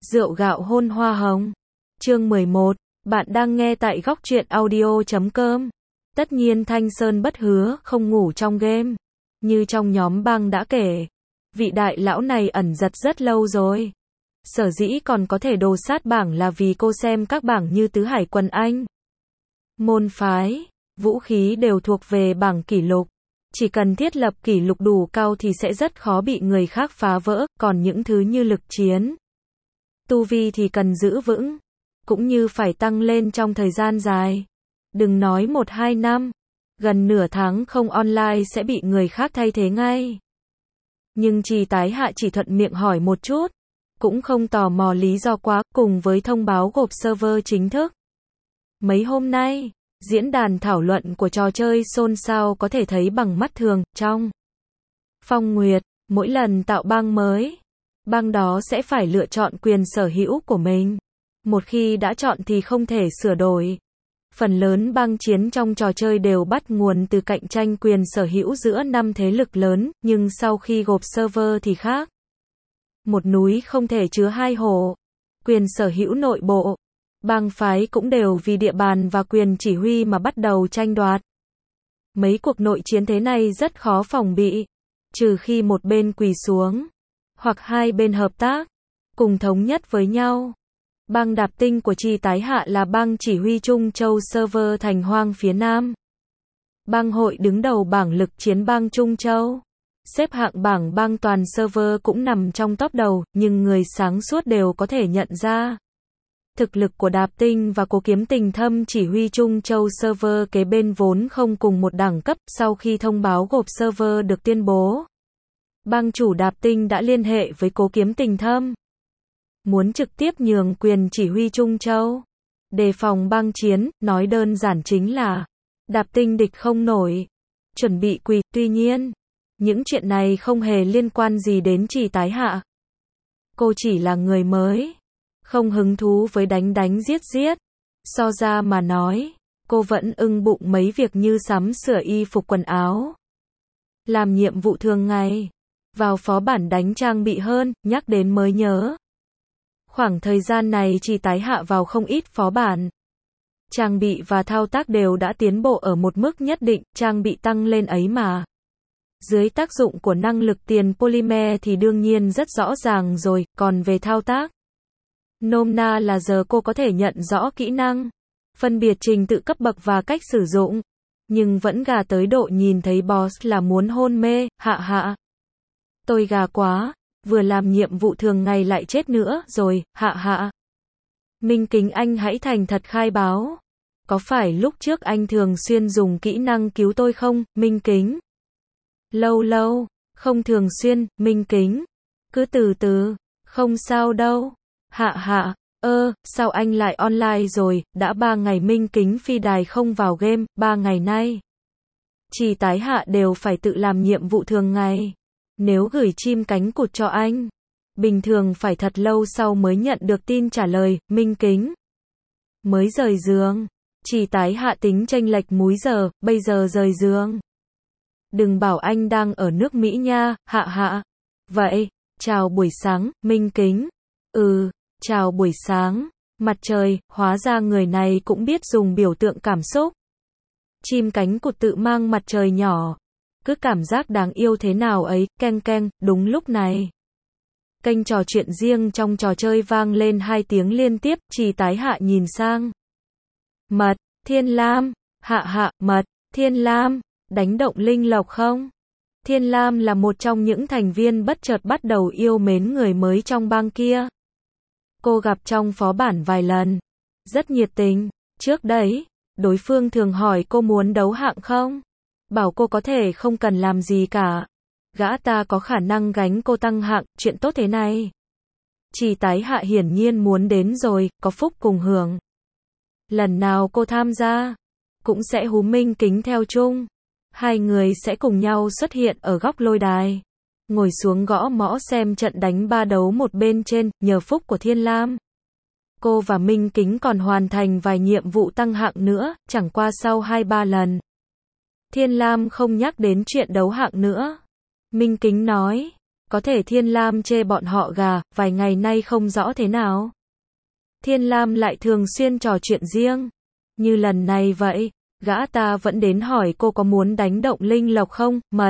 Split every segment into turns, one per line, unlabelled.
Rượu gạo hôn hoa hồng. Chương 11. Bạn đang nghe tại góc truyện audio.com. Tất nhiên Thanh Sơn bất hứa không ngủ trong game. Như trong nhóm băng đã kể, vị đại lão này ẩn giật rất lâu rồi. Sở dĩ còn có thể đồ sát bảng là vì cô xem các bảng như Tứ Hải Quần Anh, môn phái, vũ khí đều thuộc về bảng kỷ lục. Chỉ cần thiết lập kỷ lục đủ cao thì sẽ rất khó bị người khác phá vỡ, còn những thứ như lực chiến, tu vi thì cần giữ vững, cũng như phải tăng lên trong thời gian dài. Đừng nói 1-2 năm, gần nửa tháng không online sẽ bị người khác thay thế ngay. Nhưng Trì Tái Hạ chỉ thuận miệng hỏi một chút, cũng không tò mò lý do quá, cùng với thông báo gộp server chính thức. Mấy hôm nay, diễn đàn thảo luận của trò chơi xôn xao có thể thấy bằng mắt thường. Trong Phong Nguyệt, mỗi lần tạo bang mới, bang đó sẽ phải lựa chọn quyền sở hữu của mình. Một khi đã chọn thì không thể sửa đổi. Phần lớn bang chiến trong trò chơi đều bắt nguồn từ cạnh tranh quyền sở hữu giữa 5 thế lực lớn, nhưng sau khi gộp server thì khác. Một núi không thể chứa hai hổ. Quyền sở hữu nội bộ, bang phái cũng đều vì địa bàn và quyền chỉ huy mà bắt đầu tranh đoạt. Mấy cuộc nội chiến thế này rất khó phòng bị, trừ khi một bên quỳ xuống, hoặc hai bên hợp tác, cùng thống nhất với nhau. Bang Đạp Tinh của Trì Tái Hạ là bang chỉ huy Trung Châu server Thành Hoang phía Nam. Bang hội đứng đầu bảng lực chiến bang Trung Châu. Xếp hạng bảng bang toàn server cũng nằm trong top đầu, nhưng người sáng suốt đều có thể nhận ra. Thực lực của Đạp Tinh và Cố Kiếm Tình Thâm chỉ huy Trung Châu server kế bên vốn không cùng một đẳng cấp. Sau khi thông báo gộp server được tuyên bố, bang chủ Đạp Tinh đã liên hệ với Cố Kiếm Tình Thâm, muốn trực tiếp nhường quyền chỉ huy Trung Châu, đề phòng bang chiến. Nói đơn giản chính là Đạp Tinh địch không nổi, chuẩn bị quỳ. Tuy nhiên, những chuyện này không hề liên quan gì đến Trì Tái Hạ. Cô chỉ là người mới, không hứng thú với đánh đánh giết giết. So ra mà nói, cô vẫn ưng bụng mấy việc như sắm sửa y phục quần áo, làm nhiệm vụ thường ngày, vào phó bản đánh trang bị hơn. Nhắc đến mới nhớ, khoảng thời gian này Trì Tái Hạ vào không ít phó bản. Trang bị và thao tác đều đã tiến bộ ở một mức nhất định, trang bị tăng lên ấy mà. Dưới tác dụng của năng lực tiền polymer thì đương nhiên rất rõ ràng rồi, còn về thao tác, nôm na là giờ cô có thể nhận rõ kỹ năng, phân biệt trình tự cấp bậc và cách sử dụng, nhưng vẫn gà tới độ nhìn thấy boss là muốn hôn mê. Hạ. Tôi gà quá, vừa làm nhiệm vụ thường ngày lại chết nữa rồi. Hạ. Minh Kính, anh hãy thành thật khai báo. Có phải lúc trước anh thường xuyên dùng kỹ năng cứu tôi không? Minh Kính. Lâu, không thường xuyên. Minh Kính. Cứ từ từ, không sao đâu. Hạ. Sao anh lại online rồi? Đã 3 ngày Minh Kính phi đài không vào game. 3 ngày nay, Trì Tái Hạ đều phải tự làm nhiệm vụ thường ngày. Nếu gửi chim cánh cụt cho anh, bình thường phải thật lâu sau mới nhận được tin trả lời. Minh Kính mới rời giường. Trì Tái Hạ tính chênh lệch múi giờ, bây giờ rời giường. Đừng bảo anh đang ở nước Mỹ nha. Hạ. Vậy, chào buổi sáng. Minh Kính. Chào buổi sáng. Mặt trời. Hóa ra người này cũng biết dùng biểu tượng cảm xúc. Chim cánh cụt tự mang mặt trời nhỏ, cứ cảm giác đáng yêu thế nào ấy. Keng. Đúng lúc này, kênh trò chuyện riêng trong trò chơi vang lên 2 tiếng liên tiếp. Trì Tái Hạ nhìn sang. Mật, Thiên Lam. Hạ, Mật, Thiên Lam, đánh động linh lộc không? Thiên Lam là một trong những thành viên bất chợt bắt đầu yêu mến người mới trong bang kia. Cô gặp trong phó bản vài lần, rất nhiệt tình. Trước đấy, đối phương thường hỏi cô muốn đấu hạng không? Bảo cô có thể không cần làm gì cả, gã ta có khả năng gánh cô tăng hạng. Chuyện tốt thế này, Trì Tái Hạ hiển nhiên muốn đến rồi, có phúc cùng hưởng. Lần nào cô tham gia, cũng sẽ hú Minh Kính theo chung. Hai người sẽ cùng nhau xuất hiện ở góc lôi đài, ngồi xuống gõ mõ xem trận đánh 3 đấu 1 bên trên. Nhờ phúc của Thiên Lam, cô và Minh Kính còn hoàn thành vài nhiệm vụ tăng hạng nữa. Chẳng qua sau 2-3 lần, Thiên Lam không nhắc đến chuyện đấu hạng nữa. Minh Kính nói, Có thể Thiên Lam chê bọn họ gà, vài ngày nay không rõ thế nào. Thiên Lam lại thường xuyên trò chuyện riêng. Như lần này vậy, gã ta vẫn đến hỏi cô có muốn đánh động linh lộc không, mật.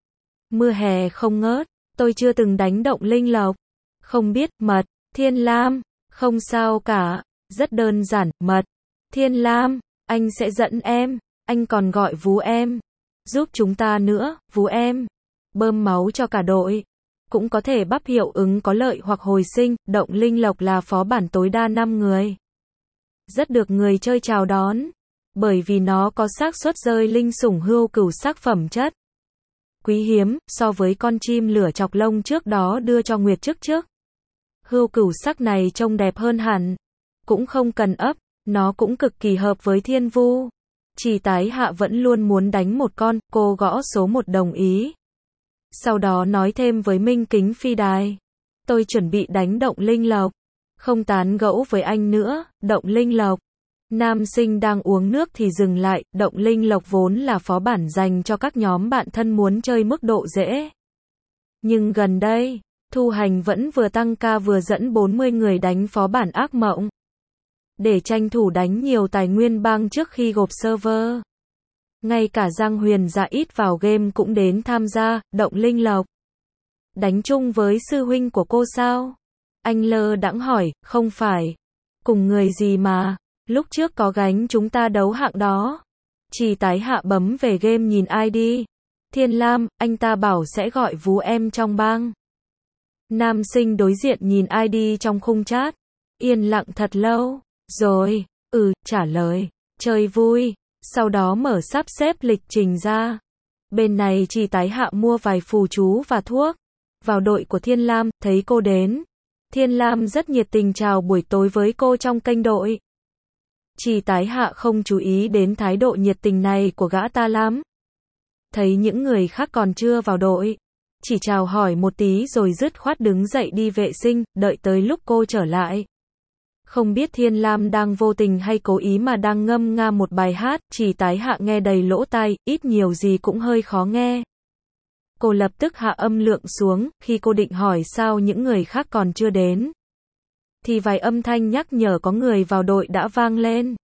Mưa hè không ngớt, tôi chưa từng đánh động linh lộc. Không biết, mật. Thiên Lam, không sao cả, rất đơn giản, mật. Thiên Lam, anh sẽ dẫn em, anh còn gọi vú em. Giúp chúng ta nữa, vú em. Bơm máu cho cả đội. Cũng có thể bắp hiệu ứng có lợi hoặc hồi sinh, động linh lộc là phó bản tối đa 5 người. Rất được người chơi chào đón. Bởi vì nó có xác suất rơi linh sủng hươu cửu sắc phẩm chất. Quý hiếm, so với con chim lửa chọc lông trước đó đưa cho Nguyệt trước. Hươu cửu sắc này trông đẹp hơn hẳn. Cũng không cần ấp, nó cũng cực kỳ hợp với Thiên Vu. Chỉ Tái Hạ vẫn luôn muốn đánh một con, cô gõ số 1 đồng ý. Sau đó nói thêm với Minh Kính Phi Đài. Tôi chuẩn bị đánh động linh lộc. Không tán gẫu với anh nữa, động linh lộc. Nam sinh đang uống nước thì dừng lại, động linh lộc vốn là phó bản dành cho các nhóm bạn thân muốn chơi mức độ dễ. Nhưng gần đây, Thu Hành vẫn vừa tăng ca vừa dẫn 40 người đánh phó bản ác mộng. Để tranh thủ đánh nhiều tài nguyên bang trước khi gộp server. Ngay cả Giang Huyền Dạ ít vào game cũng đến tham gia, động linh lộc. Đánh chung với sư huynh của cô sao? Anh lơ đãng hỏi, không phải. Cùng người gì mà, lúc trước có gánh chúng ta đấu hạng đó. Chỉ Tái Hạ bấm về game nhìn ID. Thiên Lam, anh ta bảo sẽ gọi vú em trong bang. Nam sinh đối diện nhìn ID trong khung chat. Yên lặng thật lâu. Rồi, trả lời. Chơi vui. Sau đó mở sắp xếp lịch trình ra. Bên này Chỉ Tái Hạ mua vài phù chú và thuốc. Vào đội của Thiên Lam, thấy cô đến. Thiên Lam rất nhiệt tình chào buổi tối với cô trong kênh đội. Chỉ Tái Hạ không chú ý đến thái độ nhiệt tình này của gã ta lắm. Thấy những người khác còn chưa vào đội. Chỉ chào hỏi một tí rồi dứt khoát đứng dậy đi vệ sinh, đợi tới lúc cô trở lại. Không biết Thiên Lam đang vô tình hay cố ý mà đang ngâm nga một bài hát, Chỉ Tái Hạ nghe đầy lỗ tai, ít nhiều gì cũng hơi khó nghe. Cô lập tức hạ âm lượng xuống, khi cô định hỏi sao những người khác còn chưa đến. Thì vài âm thanh nhắc nhở có người vào đội đã vang lên.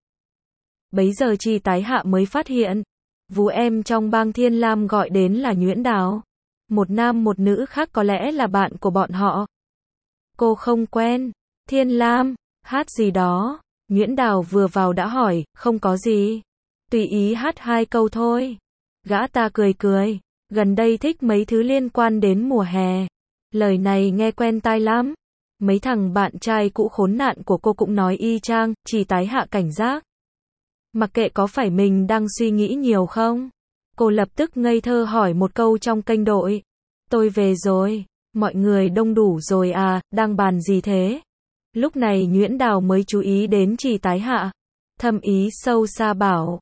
Bấy giờ Chỉ Tái Hạ mới phát hiện, vú em trong bang Thiên Lam gọi đến là Nhuyễn Đào. Một nam một nữ khác có lẽ là bạn của bọn họ. Cô không quen. Thiên Lam, hát gì đó. Nhuyễn Đào vừa vào đã hỏi, không có gì. Tùy ý hát 2 câu thôi. Gã ta cười cười. Gần đây thích mấy thứ liên quan đến mùa hè. Lời này nghe quen tai lắm. Mấy thằng bạn trai cũ khốn nạn của cô cũng nói y chang, Chỉ Tái Hạ cảnh giác. Mặc kệ có phải mình đang suy nghĩ nhiều không? Cô lập tức ngây thơ hỏi một câu trong kênh đội. Tôi về rồi. Mọi người đông đủ rồi à, đang bàn gì thế? Lúc này Nhuyễn Đào mới chú ý đến Chỉ Tái Hạ. Thâm ý sâu xa bảo.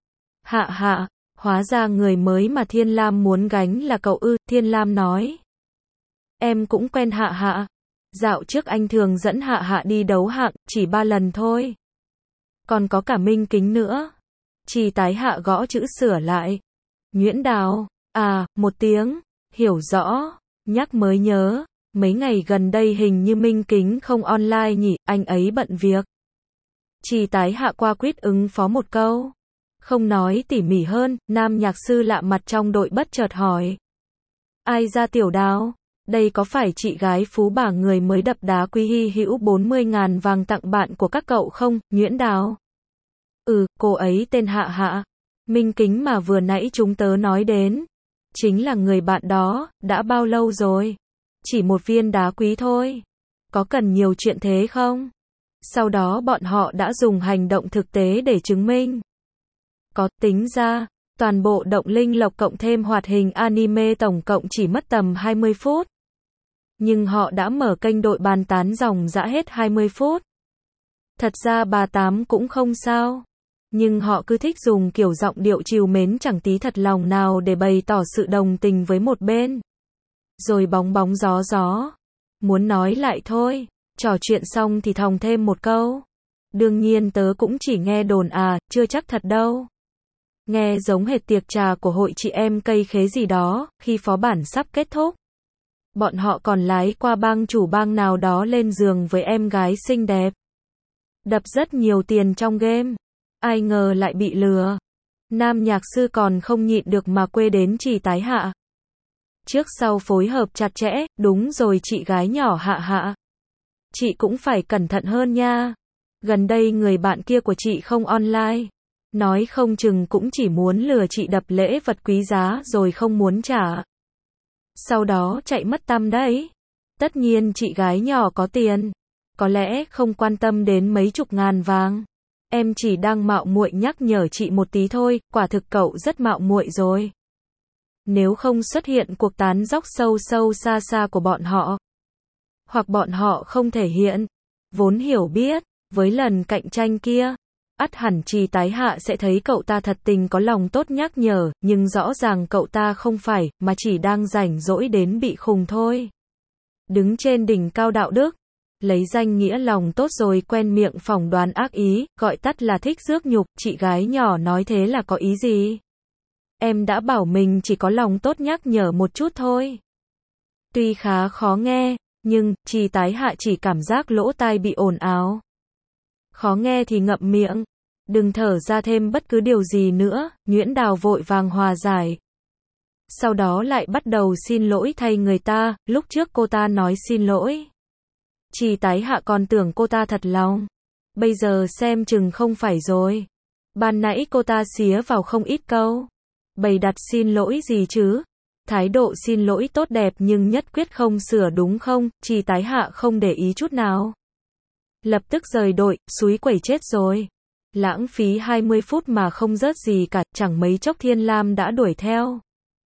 Hạ, hóa ra người mới mà Thiên Lam muốn gánh là cậu ư, Thiên Lam nói. Em cũng quen Hạ. Dạo trước anh thường dẫn Hạ đi đấu hạng, chỉ 3 lần thôi. Còn có cả Minh Kính nữa. Chỉ Tái Hạ gõ chữ sửa lại. Nhuyễn Đào, một tiếng, hiểu rõ, nhắc mới nhớ, mấy ngày gần đây hình như Minh Kính không online nhỉ, anh ấy bận việc. Chỉ Tái Hạ qua quýt ứng phó một câu. Không nói tỉ mỉ hơn, nam nhạc sư lạ mặt trong đội bất chợt hỏi. Ai ra Tiểu Đào? Đây có phải chị gái phú bà người mới đập đá quý hy hữu 40.000 vàng tặng bạn của các cậu không, Nhuyễn Đào? Cô ấy tên Hạ. Minh Kính mà vừa nãy chúng tớ nói đến. Chính là người bạn đó, đã bao lâu rồi? Chỉ một viên đá quý thôi. Có cần nhiều chuyện thế không? Sau đó bọn họ đã dùng hành động thực tế để chứng minh. Có tính ra, toàn bộ động linh lộc cộng thêm hoạt hình anime tổng cộng chỉ mất tầm 20 phút. Nhưng họ đã mở kênh đội bàn tán dòng dã hết 20 phút. Thật ra bà Tám cũng không sao. Nhưng họ cứ thích dùng kiểu giọng điệu trìu mến chẳng tí thật lòng nào để bày tỏ sự đồng tình với một bên. Rồi bóng gió. Muốn nói lại thôi. Trò chuyện xong thì thòng thêm một câu. Đương nhiên tớ cũng chỉ nghe đồn chưa chắc thật đâu. Nghe giống hệt tiệc trà của hội chị em cây khế gì đó, khi phó bản sắp kết thúc. Bọn họ còn lái qua bang chủ bang nào đó lên giường với em gái xinh đẹp. Đập rất nhiều tiền trong game. Ai ngờ lại bị lừa. Nam nhạc sư còn không nhịn được mà quê đến Trì Tái Hạ. Trước sau phối hợp chặt chẽ, đúng rồi chị gái nhỏ Hạ Hạ. Chị cũng phải cẩn thận hơn nha. Gần đây người bạn kia của chị không online. Nói không chừng cũng chỉ muốn lừa chị đập lễ vật quý giá rồi không muốn trả. Sau đó chạy mất tăm đấy. Tất nhiên chị gái nhỏ có tiền. Có lẽ không quan tâm đến mấy chục ngàn vàng. Em chỉ đang mạo muội nhắc nhở chị một tí thôi, quả thực cậu rất mạo muội rồi. Nếu không xuất hiện cuộc tán dóc sâu sâu xa xa của bọn họ, hoặc bọn họ không thể hiện, vốn hiểu biết, với lần cạnh tranh kia, ắt hẳn Trì Tái Hạ sẽ thấy cậu ta thật tình có lòng tốt nhắc nhở, nhưng rõ ràng cậu ta không phải, mà chỉ đang rảnh rỗi đến bị khùng thôi. Đứng trên đỉnh cao đạo đức, lấy danh nghĩa lòng tốt rồi quen miệng phỏng đoán ác ý, gọi tắt là thích rước nhục, chị gái nhỏ nói thế là có ý gì? Em đã bảo mình chỉ có lòng tốt nhắc nhở một chút thôi. Tuy khá khó nghe, nhưng Trì Tái Hạ chỉ cảm giác lỗ tai bị ồn ào. Khó nghe thì ngậm miệng, đừng thở ra thêm bất cứ điều gì nữa, Nguyễn Đào vội vàng hòa giải. Sau đó lại bắt đầu xin lỗi thay người ta, lúc trước cô ta nói xin lỗi. Trì Tái Hạ còn tưởng cô ta thật lòng. Bây giờ xem chừng không phải rồi. Ban nãy cô ta xía vào không ít câu. Bày đặt xin lỗi gì chứ? Thái độ xin lỗi tốt đẹp nhưng nhất quyết không sửa đúng không? Trì Tái Hạ không để ý chút nào. Lập tức rời đội, xúi quẩy chết rồi. Lãng phí 20 phút mà không rớt gì cả, chẳng mấy chốc Thiên Lam đã đuổi theo.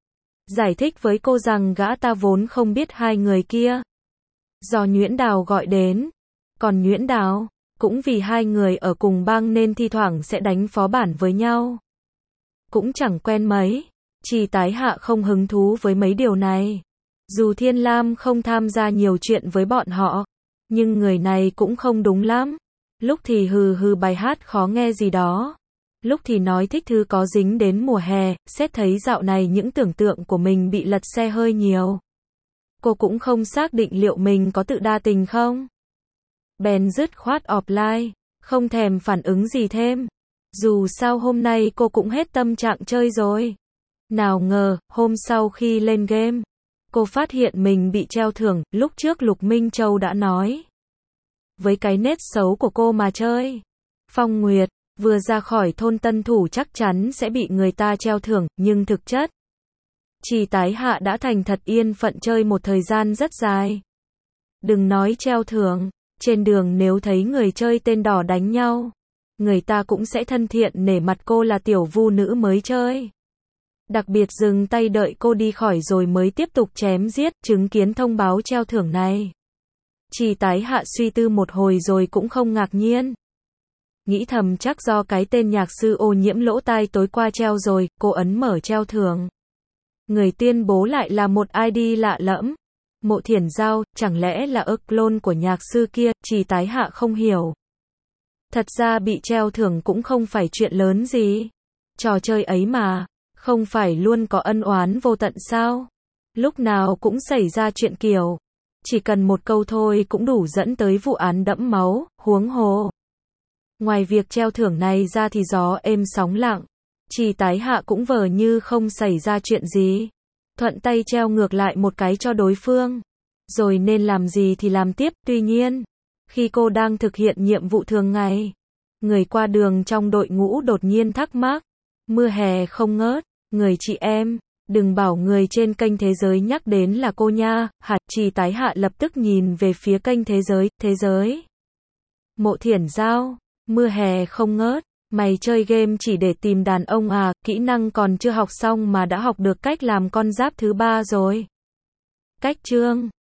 Giải thích với cô rằng gã ta vốn không biết hai người kia. Do Nguyễn Đào gọi đến. Còn Nguyễn Đào, cũng vì hai người ở cùng bang nên thi thoảng sẽ đánh phó bản với nhau. Cũng chẳng quen mấy. Trì Tái Hạ không hứng thú với mấy điều này. Dù Thiên Lam không tham gia nhiều chuyện với bọn họ, nhưng người này cũng không đúng lắm. Lúc thì hừ hừ bài hát khó nghe gì đó. Lúc thì nói thích thư có dính đến mùa hè, xét thấy dạo này những tưởng tượng của mình bị lật xe hơi nhiều. Cô cũng không xác định liệu mình có tự đa tình không. Bèn dứt khoát offline, không thèm phản ứng gì thêm. Dù sao hôm nay cô cũng hết tâm trạng chơi rồi. Nào ngờ, hôm sau khi lên game, cô phát hiện mình bị treo thưởng, lúc trước Lục Minh Châu đã nói. Với cái nết xấu của cô mà chơi. Phong Nguyệt, vừa ra khỏi thôn Tân Thủ chắc chắn sẽ bị người ta treo thưởng, nhưng thực chất, Trì Tái Hạ đã thành thật yên phận chơi một thời gian rất dài. Đừng nói treo thưởng, trên đường nếu thấy người chơi tên đỏ đánh nhau, người ta cũng sẽ thân thiện nể mặt cô là tiểu vu nữ mới chơi. Đặc biệt dừng tay đợi cô đi khỏi rồi mới tiếp tục chém giết, chứng kiến thông báo treo thưởng này. Trì Tái Hạ suy tư một hồi rồi cũng không ngạc nhiên. Nghĩ thầm chắc do cái tên nhạc sư ô nhiễm lỗ tai tối qua treo rồi, cô ấn mở treo thưởng. Người tuyên bố lại là một ID lạ lẫm. Mộ Thiển Giao, chẳng lẽ là clone của nhạc sư kia, Trì Tái Hạ không hiểu. Thật ra bị treo thưởng cũng không phải chuyện lớn gì. Trò chơi ấy mà, không phải luôn có ân oán vô tận sao? Lúc nào cũng xảy ra chuyện kiểu. Chỉ cần một câu thôi cũng đủ dẫn tới vụ án đẫm máu, huống hồ. Ngoài việc treo thưởng này ra thì gió êm sóng lặng. Trì Tái Hạ cũng vờ như không xảy ra chuyện gì. Thuận tay treo ngược lại một cái cho đối phương. Rồi nên làm gì thì làm tiếp, tuy nhiên. Khi cô đang thực hiện nhiệm vụ thường ngày, người qua đường trong đội ngũ đột nhiên thắc mắc. Mưa hè không ngớt, người chị em, đừng bảo người trên kênh Thế Giới nhắc đến là cô nha, hả? Trì Tái Hạ lập tức nhìn về phía kênh Thế Giới. Mộ Thiển Giao, mưa hè không ngớt, mày chơi game chỉ để tìm đàn ông à, kỹ năng còn chưa học xong mà đã học được cách làm con giáp thứ 3 rồi. Cách chương